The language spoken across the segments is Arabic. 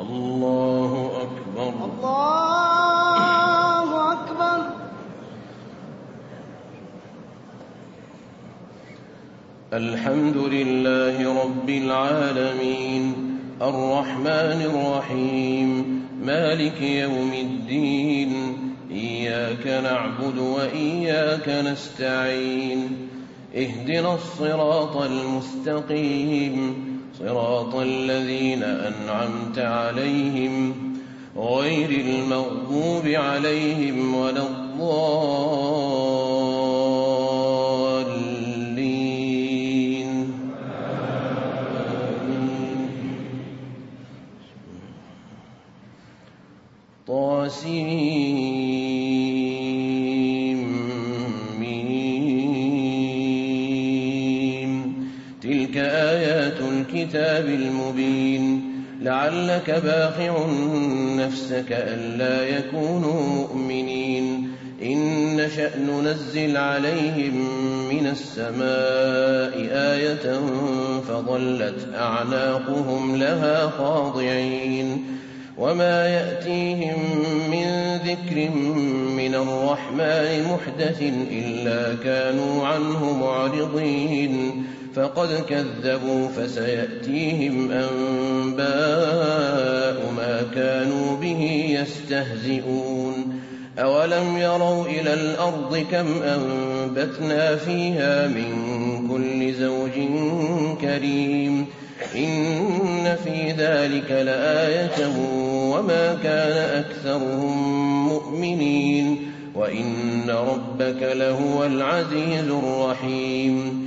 الله أكبر. الله أكبر. الحمد لله رب العالمين الرحمن الرحيم مالك يوم الدين إياك نعبد وإياك نستعين اهدنا الصراط المستقيم صراط الذين أنعمت عليهم غير المغضوب عليهم ولا الضالين. طاسيم تلك آيات الكتاب المبين لعلك باخع نفسك ألا يكونوا مؤمنين إن نشأ ننزل عليهم من السماء آية فظلت أعناقهم لها خاضعين وما يأتيهم من ذكر من الرحمن محدث إلا كانوا عنه معرضين فقد كذبوا فسيأتيهم أنباء ما كانوا به يستهزئون أولم يروا إلى الأرض كم أنبتنا فيها من كل زوج كريم إن في ذلك لآية وما كان أكثرهم مؤمنين وإن ربك لهو العزيز الرحيم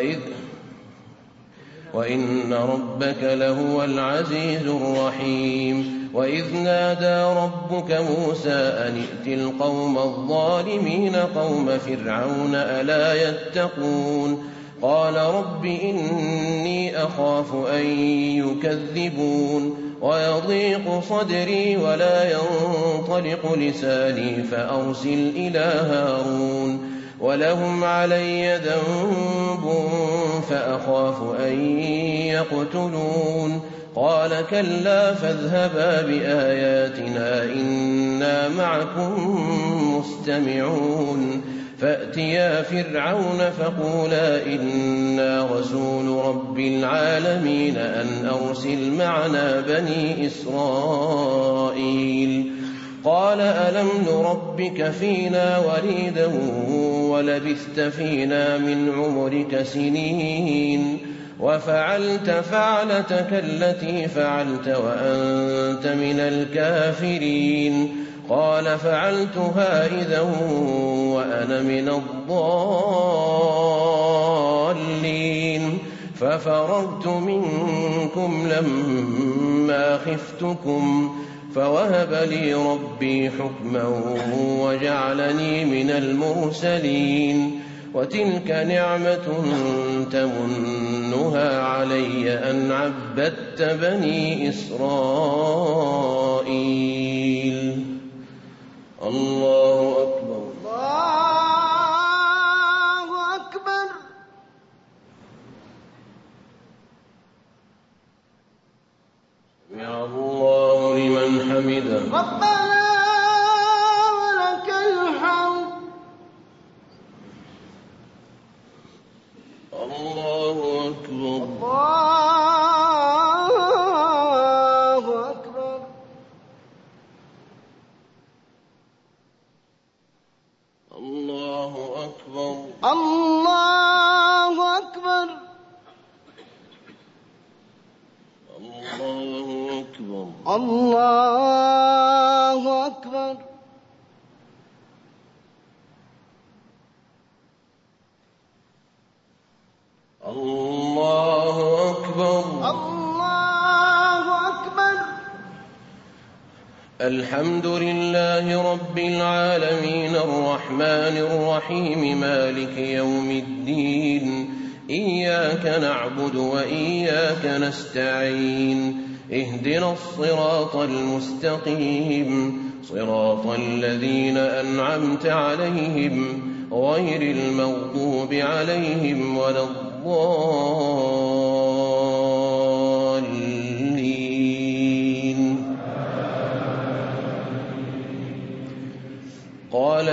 وإن ربك لهو العزيز الرحيم وإذ نادى ربك موسى أن ائت القوم الظالمين قوم فرعون ألا يتقون قال رب إني أخاف أن يكذبون ويضيق صدري ولا ينطلق لساني فأرسل إلى هارون ولهم علي ذنب فأخاف أن يقتلون قال كلا فاذهبا بآياتنا إنا معكم مستمعون فأتيا فرعون فقولا إنا رسول رب العالمين أن أرسل معنا بني إسرائيل قال ألم نربك فينا وليدا ولبثت فينا من عمرك سنين وفعلت فعلتك التي فعلت وأنت من الكافرين قال فعلتها إذا وأنا من الضالين ففررت منكم لما خفتكم فوهب لي ربي حكما وجعلني من المرسلين وتلك نعمة تمنها علي أن عبدت بني إسرائيل. الله أكبر. الله أكبر. سمع الله لمن حمده ربنا ولك الحمد. الله أكبر. الله أكبر. الله أكبر. الله أكبر. الله أكبر. الله أكبر. الله أكبر. الله أكبر. الحمد لله رب العالمين الرحمن الرحيم مالك يوم الدين إياك نعبد وإياك نستعين اهدنا الصراط المستقيم صراط الذين أنعمت عليهم غير المغضوب عليهم ولا الضالين.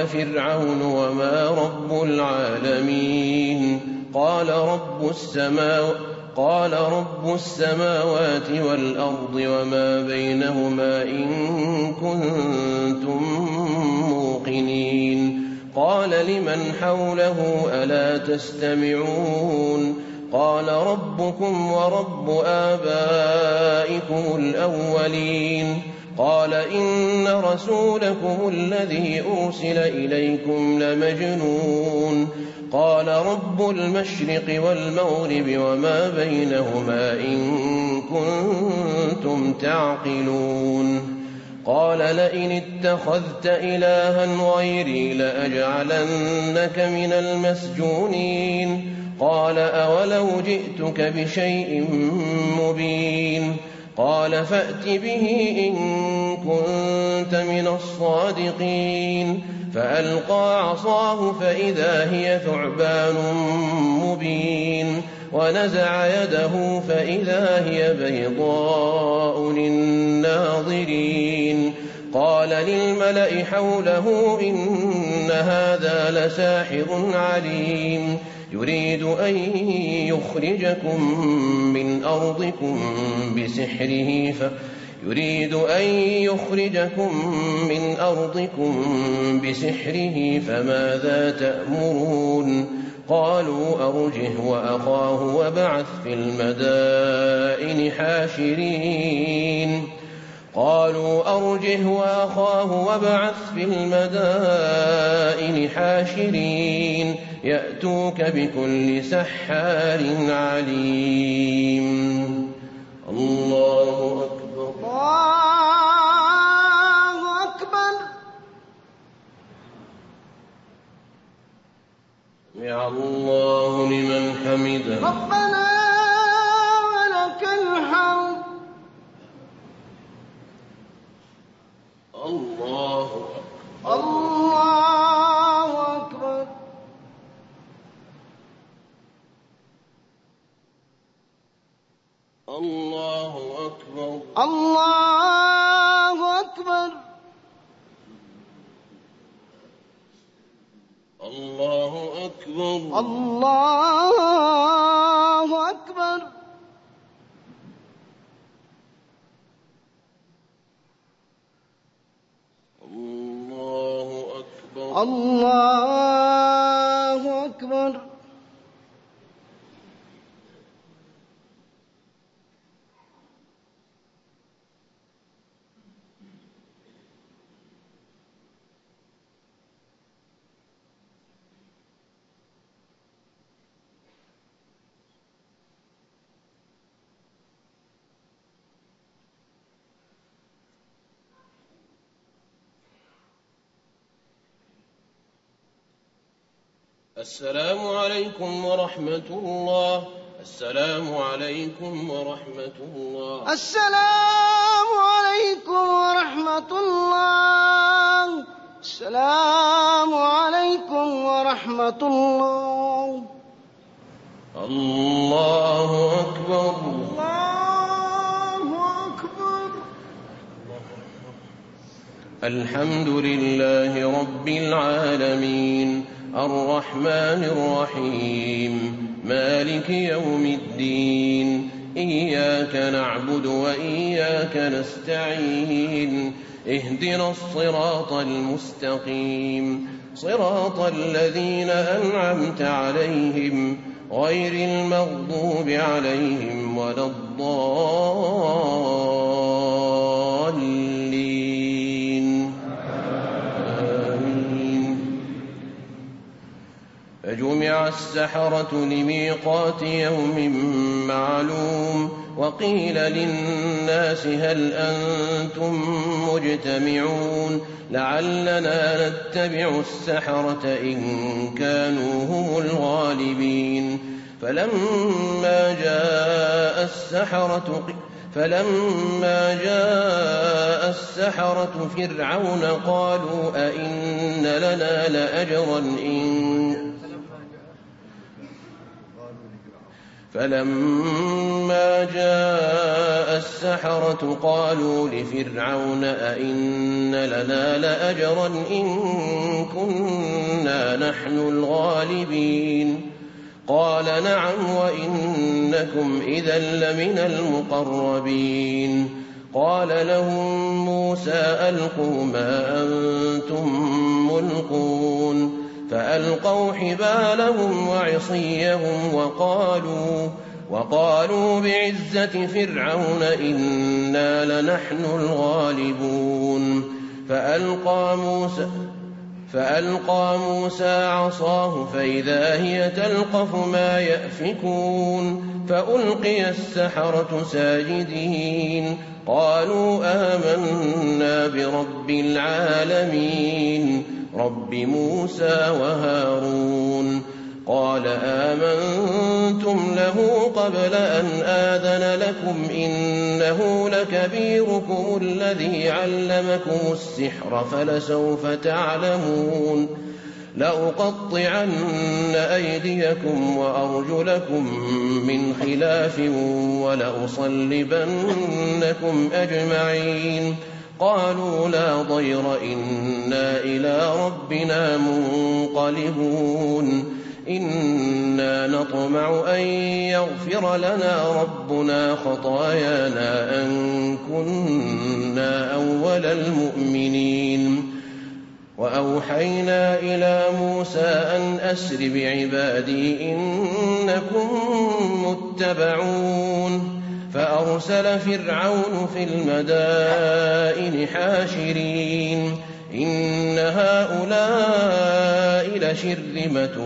قال فرعون وما رب العالمين قال رب السماوات والأرض وما بينهما إن كنتم موقنين قال لمن حوله ألا تستمعون قال ربكم ورب آبائكم الأولين قال إن رسولكم الذي أرسل إليكم لمجنون قال رب المشرق والمغرب وما بينهما إن كنتم تعقلون قال لئن اتخذت إلها غيري لأجعلنك من المسجونين قال أولو جئتك بشيء مبين قال فأت به إن كنت من الصادقين فألقى عصاه فإذا هي ثعبان مبين ونزع يده فإذا هي بيضاء للناظرين قال للملأ حوله إن هذا لساحر عليم يريد أن يخرجكم من أرضكم بسحره فماذا تأمرون قالوا أرجه وأخاه وابعث في المدائن حاشرين يأتوك بكل سحار عليم الله أكبر الله أكبر. سمع الله لمن حمده ربنا ولك الحمد. الله أكبر الله أكبر. الله أكبر الله أكبر. الله أكبر الله أكبر. الله أكبر الله أكبر. السلام عليكم ورحمة الله. السلام عليكم ورحمة الله. السلام عليكم ورحمة الله. السلام عليكم ورحمة الله. الله أكبر الله أكبر. الحمد لله رب العالمين الرحمن الرحيم مالك يوم الدين إياك نعبد وإياك نستعين اهدنا الصراط المستقيم صراط الذين أنعمت عليهم غير المغضوب عليهم ولا الضالين آمين. فجمع السحرة لميقات يوم معلوم وقيل للناس هل أنتم مجتمعون لعلنا نتبع السحرة إن كانوا هم الغالبين فلما جاء السحرة فرعون قالوا أئن لنا لأجرا إن فلما جاء السحرة قالوا لفرعون أئن لنا لأجرا إن كنا نحن الغالبين قال نعم وإنكم إذا لمن المقربين قال لهم موسى ألقوا ما أنتم ملقون فألقوا حبالهم وعصيهم وقالوا بعزة فرعون إنا لنحن الغالبون فألقى موسى عصاه فإذا هي تلقف ما يأفكون فألقي السحرة ساجدين قالوا آمنا برب العالمين رب موسى وهارون قال آمنتم له قبل أن آذن لكم إنه لكبيركم الذي علمكم السحر فلسوف تعلمون لأقطعن أيديكم وأرجلكم من خلاف ولأصلبنكم أجمعين قالوا لا ضير إنا إلى ربنا منقلبون إنا نطمع أن يغفر لنا ربنا خطايانا أن كنا أول المؤمنين وأوحينا إلى موسى أن أسر بعبادي إنكم متبعون فأرسل فرعون في المدائن حاشرين إن هؤلاء لشرذمة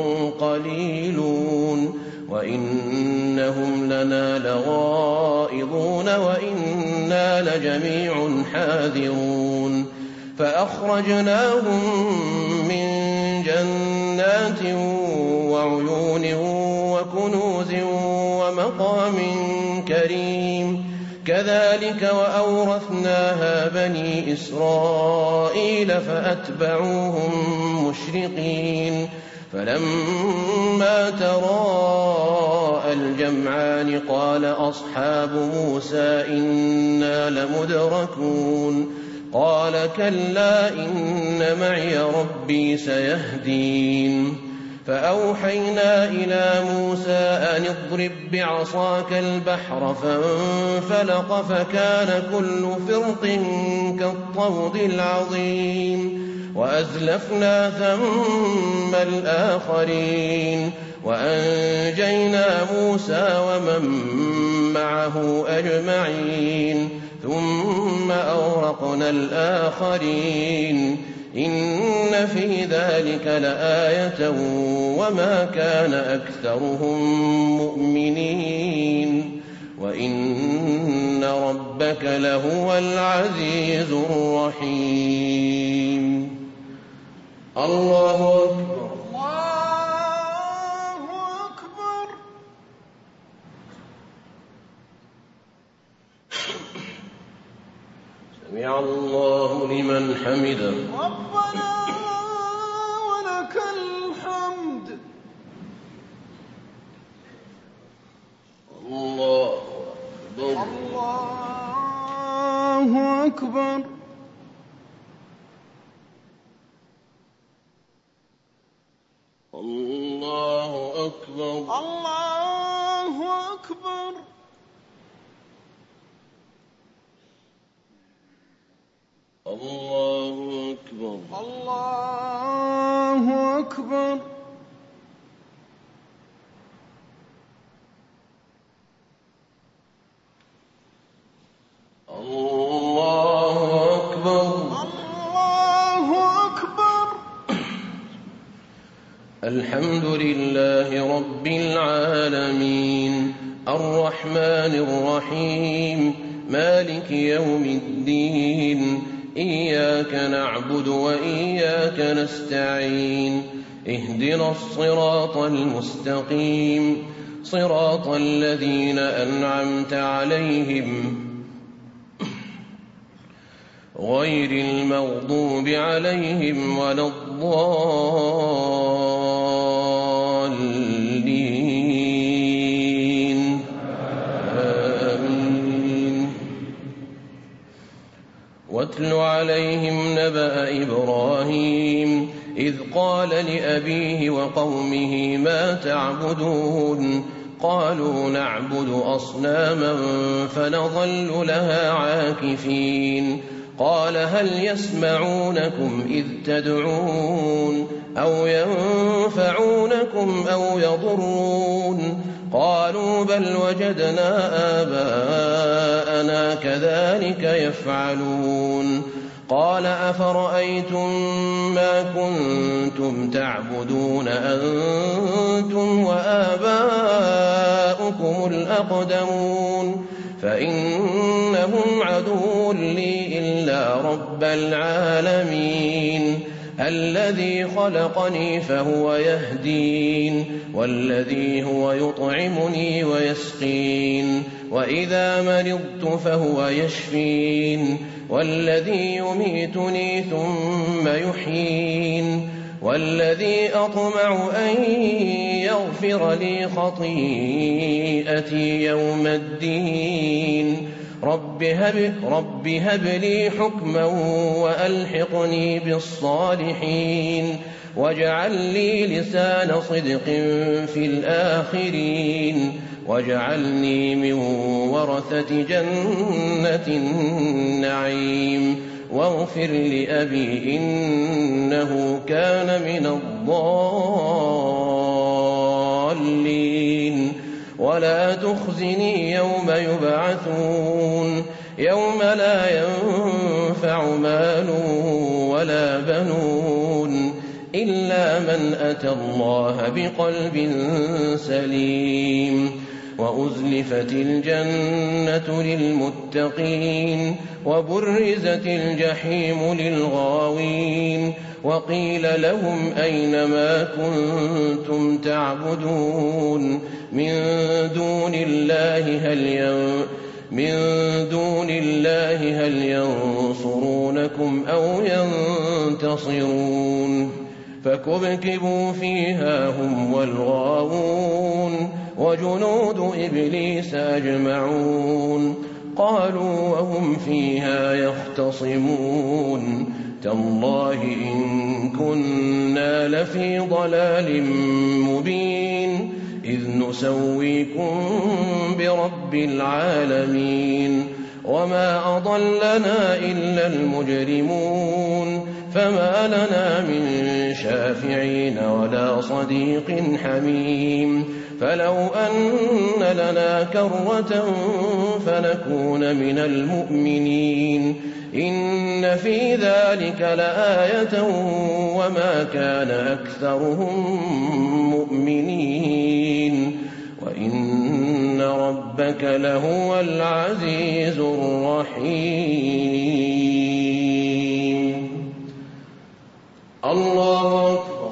قليلون وإنهم لنا لغائظون وإنا لجميع حاذرون فأخرجناهم من جنات وعيون وكنوز ومقام كريم كذلك وأورثناها بني إسرائيل فأتبعوهم مشرقين فلما تراءى الجمعان قال أصحاب موسى إنا لمدركون قال كلا إن معي ربي سيهدين فأوحينا إلى موسى أن اضرب بعصاك البحر فانفلق فكان كل فرق كالطود العظيم وأزلفنا ثم الآخرين وأنجينا موسى ومن معه أجمعين ثم أغرقنا الآخرين إن في ذلك لآية وما كان أكثرهم مؤمنين وإن ربك لهو العزيز الرحيم الله أكبر الله أكبر سمع الله لمن حمده ربنا ولك الحمد الله أكبر الله أكبر الله أكبر الله أكبر الله أكبر الله أكبر الله أكبر الله أكبر الحمد لله رب العالمين الرحمن الرحيم مالك يوم الدين إياك نعبد وإياك نستعين اهدنا الصراط المستقيم صراط الذين أنعمت عليهم غير المغضوب عليهم ولا الضالين واتل عليهم نبأ إبراهيم إذ قال لأبيه وقومه ما تعبدون قالوا نعبد أصناما فنظل لها عاكفين قال هل يسمعونكم إذ تدعون أو ينفعونكم أو يضرون قالوا بل وجدنا آباءنا كذلك يفعلون قال أفرأيتم ما كنتم تعبدون أنتم وآباؤكم الأقدمون فإنهم عدو لي إلا رب العالمين الذي خلقني فهو يهدين والذي هو يطعمني ويسقين وإذا مرضت فهو يشفين والذي يميتني ثم يحيين والذي أطمع أن يغفر لي خطيئتي يوم الدين رب هب لي حكما وألحقني بالصالحين واجعل لي لسان صدق في الآخرين واجعلني من ورثة جنة النعيم واغفر لأبي إنه كان من الضالين ولا تخزني يوم يبعثون يوم لا ينفع مال ولا بنون إلا من أتى الله بقلب سليم وأزلفت الجنة للمتقين وبرزت الجحيم للغاوين وقيل لهم أين ما كنتم تعبدون من دون الله هل ينصرونكم أو ينتصرون فكبكبوا فيها هم والغاوون وجنود إبليس أجمعون قالوا وهم فيها يختصمون تالله إن كنا لفي ضلال مبين إذ نسويكم برب العالمين وما أضلنا إلا المجرمون فما لنا من شافعين ولا صديق حميم فلو أن لنا كرة فنكون من المؤمنين إن في ذلك لآية وما كان أكثرهم مؤمنين وإن ربك لهو العزيز الرحيم الله أكبر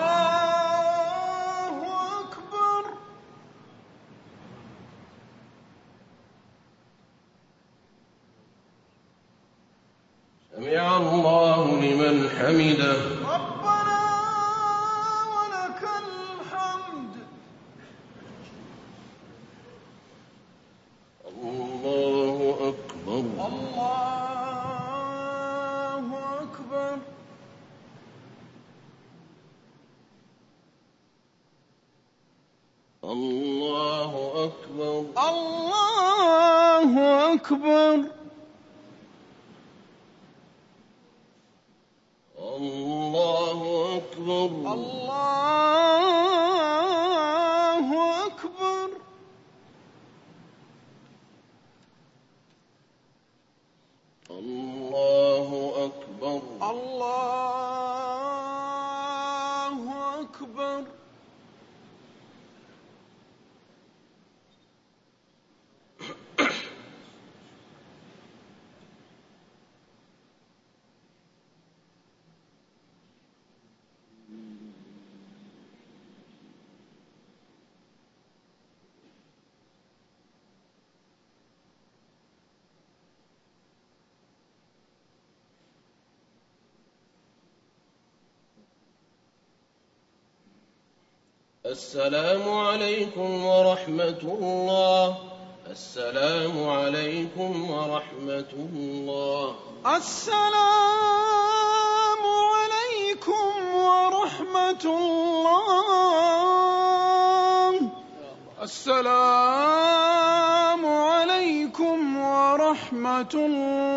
سمع الله لمن حمده ربنا ولك الحمد الله أكبر الله أكبر الله أكبر الله أكبر الله أكبر الله أكبر الله أكبر الله أكبر السلام عليكم ورحمة الله السلام عليكم ورحمة الله. السلام عليكم ورحمة الله. السلام عليكم ورحمة الله.